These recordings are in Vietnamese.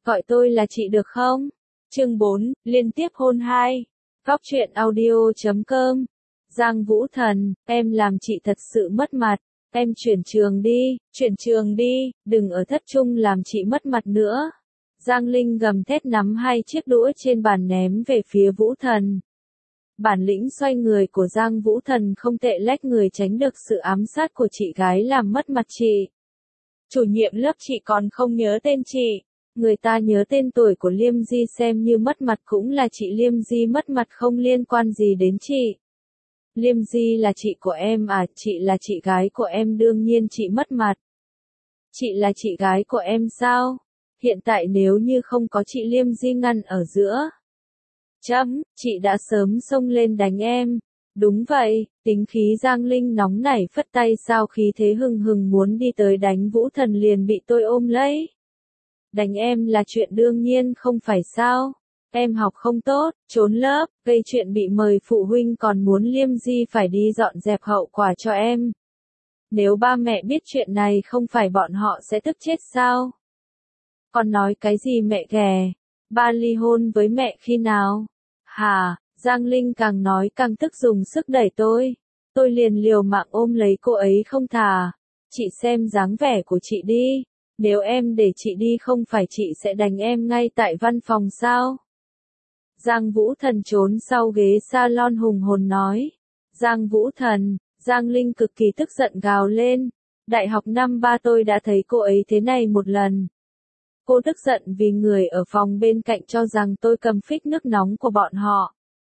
Gọi tôi là chị được không? Chương 4, liên tiếp hôn 2. Góc truyện audio.com. Giang Vũ Thần, em làm chị thật sự mất mặt. Em chuyển trường đi, đừng ở thất trung làm chị mất mặt nữa. Giang Linh gầm thét nắm hai chiếc đũa trên bàn ném về phía Vũ Thần. Bản lĩnh xoay người của Giang Vũ Thần không tệ, lách người tránh được sự ám sát của chị gái làm mất mặt chị. Chủ nhiệm lớp chị còn không nhớ tên chị. Người ta nhớ tên tuổi của Liêm Di xem như mất mặt, cũng là chị Liêm Di mất mặt, không liên quan gì đến chị. Liêm Di là chị của em à? Chị là chị gái của em, đương nhiên chị mất mặt. Chị là chị gái của em sao? Hiện tại nếu như không có chị Liêm Di ngăn ở giữa, chị đã sớm xông lên đánh em. Đúng vậy, tính khí Giang Linh nóng nảy phất tay, sao khí thế hừng hừng muốn đi tới đánh Vũ Thần liền bị tôi ôm lấy. Đánh em là chuyện đương nhiên không phải sao? Em học không tốt, trốn lớp, gây chuyện bị mời phụ huynh, còn muốn Liêm Di phải đi dọn dẹp hậu quả cho em. Nếu ba mẹ biết chuyện này không phải bọn họ sẽ tức chết sao? Con nói cái gì mẹ ghẻ? Ba ly hôn với mẹ khi nào? Hả? Giang Linh càng nói càng tức, dùng sức đẩy tôi. Tôi liền liều mạng ôm lấy cô ấy không thả. Chị xem dáng vẻ của chị đi. Nếu em để chị đi không phải chị sẽ đánh em ngay tại văn phòng sao? Giang Vũ Thần trốn sau ghế salon hùng hồn nói. Giang Vũ Thần, Giang Linh cực kỳ tức giận gào lên. Đại học năm 3 tôi đã thấy cô ấy thế này một lần. Cô tức giận vì người ở phòng bên cạnh cho rằng tôi cầm phích nước nóng của bọn họ.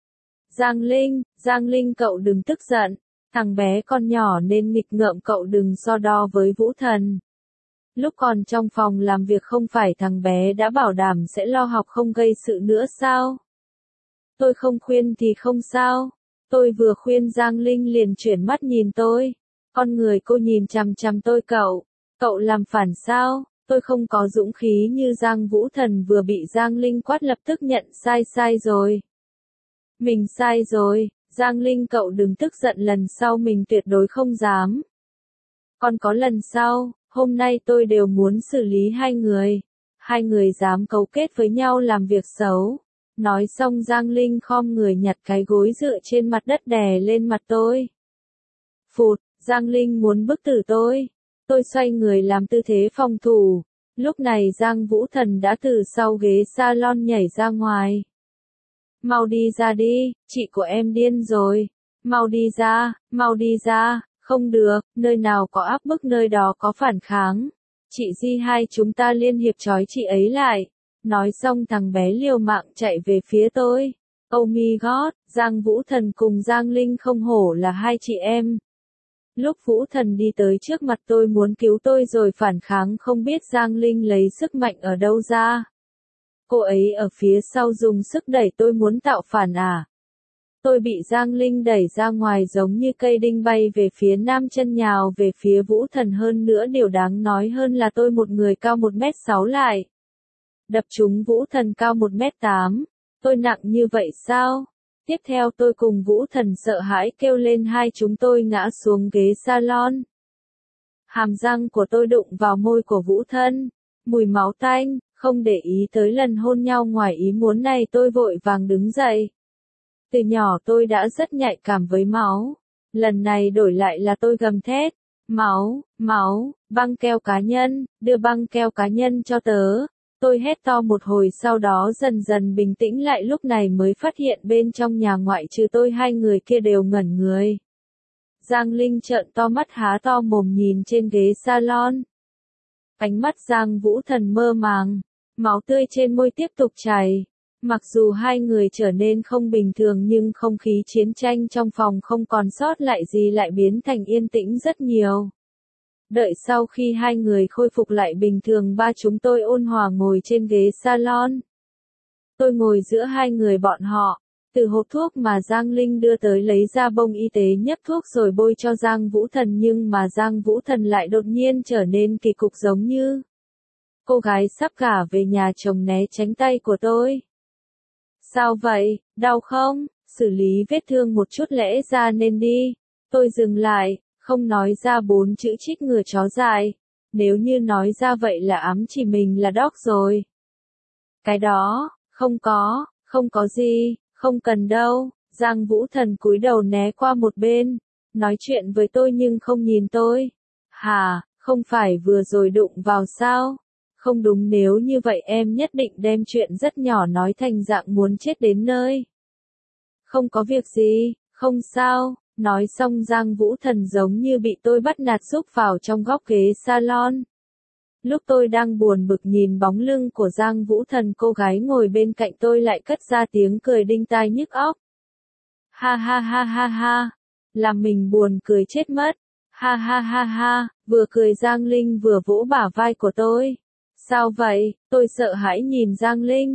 Giang Linh cậu đừng tức giận. Thằng bé con nhỏ nên nghịch ngợm, cậu đừng so đo với Vũ Thần. Lúc còn trong phòng làm việc không phải thằng bé đã bảo đảm sẽ lo học không gây sự nữa sao? Tôi không khuyên thì không sao. Tôi vừa khuyên Giang Linh liền chuyển mắt nhìn tôi. Con người cô nhìn chằm chằm tôi. Cậu làm phản sao? Tôi không có dũng khí như Giang Vũ Thần vừa bị Giang Linh quát, lập tức nhận sai rồi. Mình sai rồi, Giang Linh cậu đừng tức giận, lần sau mình tuyệt đối không dám. Còn có lần sau, hôm nay tôi đều muốn xử lý hai người. Hai người dám cấu kết với nhau làm việc xấu. Nói xong Giang Linh khom người nhặt cái gối dựa trên mặt đất đè lên mặt tôi. Phụt, Giang Linh muốn bức tử tôi. Tôi xoay người làm tư thế phòng thủ. Lúc này Giang Vũ Thần đã từ sau ghế salon nhảy ra ngoài. Mau đi ra đi, chị của em điên rồi. Mau đi ra, không được, nơi nào có áp bức nơi đó có phản kháng. Chị Di, hai chúng ta liên hiệp trói chị ấy lại. Nói xong thằng bé liều mạng chạy về phía tôi. Oh my god, Giang Vũ Thần cùng Giang Linh không hổ là hai chị em. Lúc Vũ Thần đi tới trước mặt tôi muốn cứu tôi rồi phản kháng, không biết Giang Linh lấy sức mạnh ở đâu ra. Cô ấy ở phía sau dùng sức đẩy tôi muốn tạo phản à? Tôi bị Giang Linh đẩy ra ngoài giống như cây đinh bay về phía nam, chân nhào về phía Vũ Thần. Hơn nữa điều đáng nói hơn là tôi một người cao 1m6 lại đập trúng Vũ Thần cao 1m8. Tôi nặng như vậy sao? Tiếp theo tôi cùng Vũ Thần sợ hãi kêu lên, hai chúng tôi ngã xuống ghế salon. Hàm răng của tôi đụng vào môi của Vũ Thần. Mùi máu tanh, không để ý tới lần hôn nhau ngoài ý muốn này, tôi vội vàng đứng dậy. Từ nhỏ tôi đã rất nhạy cảm với máu. Lần này đổi lại là tôi gầm thét. Máu, băng keo cá nhân, đưa băng keo cá nhân cho tớ. Tôi hét to một hồi, sau đó dần dần bình tĩnh lại, lúc này mới phát hiện bên trong nhà ngoại trừ tôi hai người kia đều ngẩn người. Giang Linh trợn to mắt há to mồm nhìn trên ghế salon. Ánh mắt Giang Vũ Thần mơ màng, máu tươi trên môi tiếp tục chảy. Mặc dù hai người trở nên không bình thường nhưng không khí chiến tranh trong phòng không còn sót lại gì, lại biến thành yên tĩnh rất nhiều. Đợi sau khi hai người khôi phục lại bình thường, ba chúng tôi ôn hòa ngồi trên ghế salon. Tôi ngồi giữa hai người bọn họ. Từ hộp thuốc mà Giang Linh đưa tới lấy ra bông y tế nhấp thuốc rồi bôi cho Giang Vũ Thần, nhưng mà Giang Vũ Thần lại đột nhiên trở nên kỳ cục, giống như cô gái sắp gả về nhà chồng né tránh tay của tôi. Sao vậy, đau không? Xử lý vết thương một chút lẽ ra nên đi. Tôi dừng lại, không nói ra 4 chữ trích ngừa chó dại. Nếu như nói ra vậy là ám chỉ mình là dog rồi. Cái đó, không có gì, không cần đâu. Giang Vũ Thần cúi đầu né qua một bên, nói chuyện với tôi nhưng không nhìn tôi. Hả, không phải vừa rồi đụng vào sao? Không đúng, nếu như vậy em nhất định đem chuyện rất nhỏ nói thành dạng muốn chết đến nơi. Không có việc gì, không sao. Nói xong Giang Vũ Thần giống như bị tôi bắt nạt rúc vào trong góc ghế salon. Lúc tôi đang buồn bực nhìn bóng lưng của Giang Vũ Thần, cô gái ngồi bên cạnh tôi lại cất ra tiếng cười đinh tai nhức óc. Ha ha ha ha ha, làm mình buồn cười chết mất. Ha ha ha ha, vừa cười Giang Linh vừa vỗ bả vai của tôi. Sao vậy? Tôi sợ hãi nhìn Giang Linh.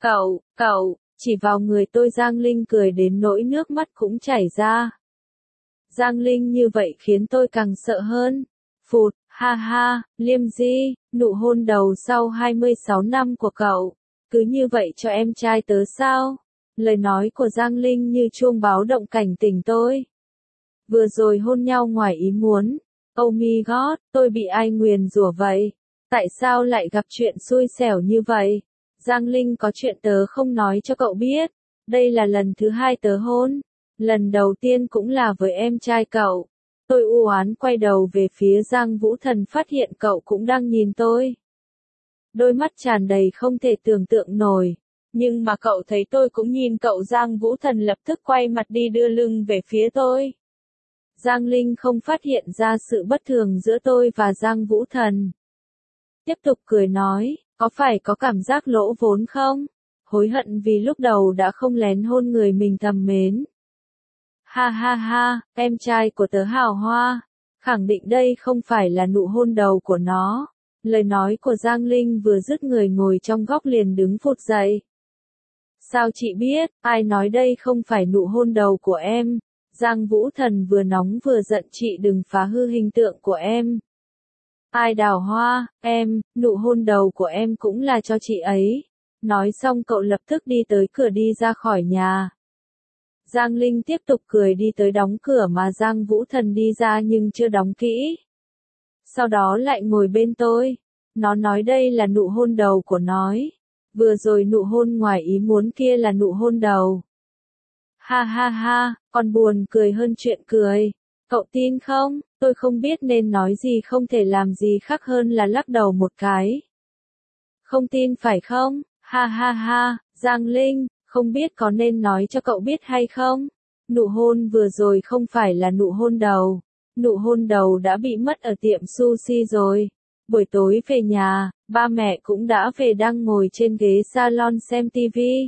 Cậu, chỉ vào người tôi. Giang Linh cười đến nỗi nước mắt cũng chảy ra. Giang Linh như vậy khiến tôi càng sợ hơn. Phụt, ha ha, Liêm Di, nụ hôn đầu sau 26 năm của cậu, cứ như vậy cho em trai tớ sao? Lời nói của Giang Linh như chuông báo động cảnh tỉnh tôi. Vừa rồi hôn nhau ngoài ý muốn. Oh my god, tôi bị ai nguyền rủa vậy? Tại sao lại gặp chuyện xui xẻo như vậy? Giang Linh, có chuyện tớ không nói cho cậu biết. Đây là lần thứ 2 tớ hôn. Lần đầu tiên cũng là với em trai cậu. Tôi u oán quay đầu về phía Giang Vũ Thần, phát hiện cậu cũng đang nhìn tôi. Đôi mắt tràn đầy không thể tưởng tượng nổi. Nhưng mà cậu thấy tôi cũng nhìn cậu. Giang Vũ Thần lập tức quay mặt đi, đưa lưng về phía tôi. Giang Linh không phát hiện ra sự bất thường giữa tôi và Giang Vũ Thần. Tiếp tục cười nói, có phải có cảm giác lỗ vốn không? Hối hận vì lúc đầu đã không lén hôn người mình thầm mến. Ha ha ha, em trai của tớ hào hoa. Khẳng định đây không phải là nụ hôn đầu của nó. Lời nói của Giang Linh vừa dứt, người ngồi trong góc liền đứng phụt dậy. Sao chị biết, ai nói đây không phải nụ hôn đầu của em? Giang Vũ Thần vừa nóng vừa giận, chị đừng phá hư hình tượng của em. Ai đào hoa, em, nụ hôn đầu của em cũng là cho chị ấy. Nói xong cậu lập tức đi tới cửa, đi ra khỏi nhà. Giang Linh tiếp tục cười đi tới đóng cửa mà Giang Vũ Thần đi ra nhưng chưa đóng kỹ. Sau đó lại ngồi bên tôi. Nó nói đây là nụ hôn đầu của nó. Vừa rồi nụ hôn ngoài ý muốn kia là nụ hôn đầu. Ha ha ha, còn buồn cười hơn chuyện cười. Cậu tin không? Tôi không biết nên nói gì, không thể làm gì khác hơn là lắc đầu một cái. Không tin phải không? Ha ha ha, Giang Linh, không biết có nên nói cho cậu biết hay không? Nụ hôn vừa rồi không phải là nụ hôn đầu. Nụ hôn đầu đã bị mất ở tiệm sushi rồi. Buổi tối về nhà, ba mẹ cũng đã về, đang ngồi trên ghế salon xem tivi.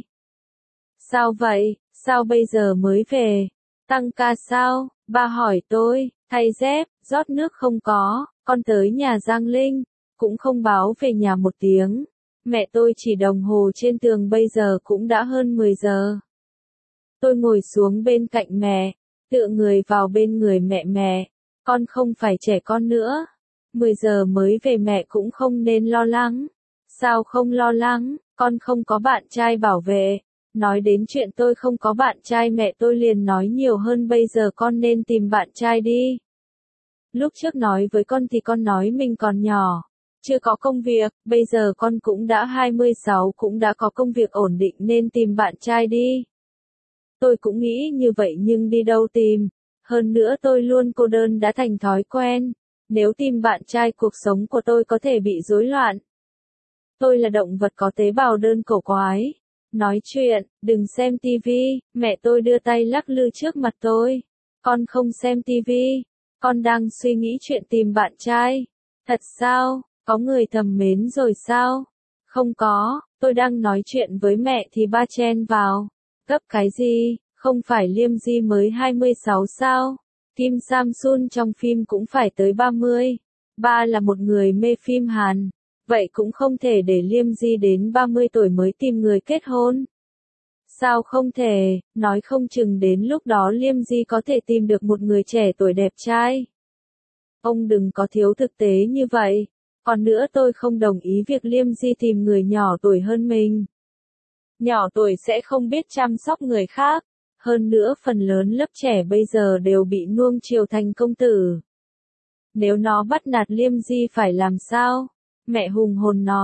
Sao vậy? Sao bây giờ mới về? Tăng ca sao? Ba hỏi tôi. Thay dép, rót nước không có. Con tới nhà Giang Linh, cũng không báo về nhà một tiếng. Mẹ tôi chỉ đồng hồ trên tường, bây giờ cũng đã hơn 10 giờ. Tôi ngồi xuống bên cạnh mẹ, tựa người vào bên người mẹ. Mẹ, con không phải trẻ con nữa. 10 giờ mới về, mẹ cũng không nên lo lắng. Sao không lo lắng, con không có bạn trai bảo vệ. Nói đến chuyện tôi không có bạn trai, mẹ tôi liền nói nhiều hơn, bây giờ con nên tìm bạn trai đi. Lúc trước nói với con thì con nói mình còn nhỏ, chưa có công việc, bây giờ con cũng đã 26, cũng đã có công việc ổn định, nên tìm bạn trai đi. Tôi cũng nghĩ như vậy nhưng đi đâu tìm, hơn nữa tôi luôn cô đơn đã thành thói quen, nếu tìm bạn trai cuộc sống của tôi có thể bị rối loạn. Tôi là động vật có tế bào đơn cổ quái. Nói chuyện, đừng xem tivi, mẹ tôi đưa tay lắc lư trước mặt tôi. Con không xem tivi, con đang suy nghĩ chuyện tìm bạn trai. Thật sao, có người thầm mến rồi sao? Không có, tôi đang nói chuyện với mẹ thì ba chen vào. Gấp cái gì, không phải Liêm Di mới 26 sao? Kim Samsun trong phim cũng phải tới 30. Ba là một người mê phim Hàn. Vậy cũng không thể để Liêm Di đến 30 tuổi mới tìm người kết hôn. Sao không thể, nói không chừng đến lúc đó Liêm Di có thể tìm được một người trẻ tuổi đẹp trai. Ông đừng có thiếu thực tế như vậy. Còn nữa, tôi không đồng ý việc Liêm Di tìm người nhỏ tuổi hơn mình. Nhỏ tuổi sẽ không biết chăm sóc người khác. Hơn nữa phần lớn lớp trẻ bây giờ đều bị nuông chiều thành công tử. Nếu nó bắt nạt Liêm Di phải làm sao? Mẹ hùng hồn nói,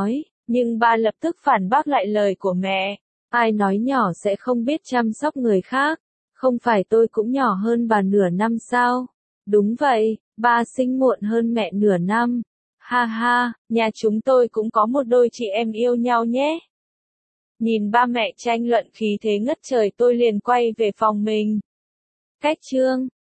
Nhưng ba lập tức phản bác lại lời của mẹ. Ai nói nhỏ sẽ không biết chăm sóc người khác? Không phải tôi cũng nhỏ hơn bà nửa năm sao? Đúng vậy, ba sinh muộn hơn mẹ nửa năm. Ha ha, nhà chúng tôi cũng có một đôi chị em yêu nhau nhé. Nhìn ba mẹ tranh luận khí thế ngất trời tôi liền quay về phòng mình. Cách chương